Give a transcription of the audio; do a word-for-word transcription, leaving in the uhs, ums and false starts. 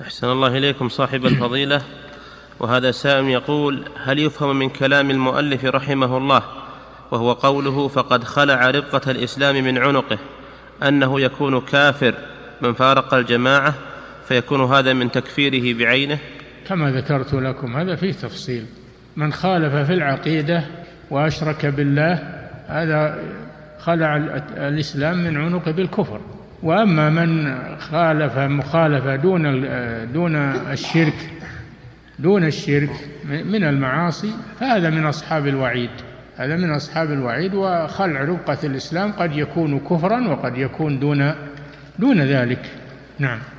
أحسن الله إليكم صاحب الفضيلة. وهذا سائل يقول: هل يفهم من كلام المؤلف رحمه الله وهو قوله فقد خلع ربقة الإسلام من عنقه أنه يكون كافر من فارق الجماعة، فيكون هذا من تكفيره بعينه؟ كما ذكرت لكم هذا فيه تفصيل. من خالف في العقيدة وأشرك بالله هذا خلع الإسلام من عنقه بالكفر. وأما من خالف مخالفة دون دون الشرك دون الشرك من المعاصي فهذا من أصحاب الوعيد، هذا من أصحاب الوعيد. وخلع ربقة الإسلام قد يكون كفرا وقد يكون دون دون ذلك. نعم.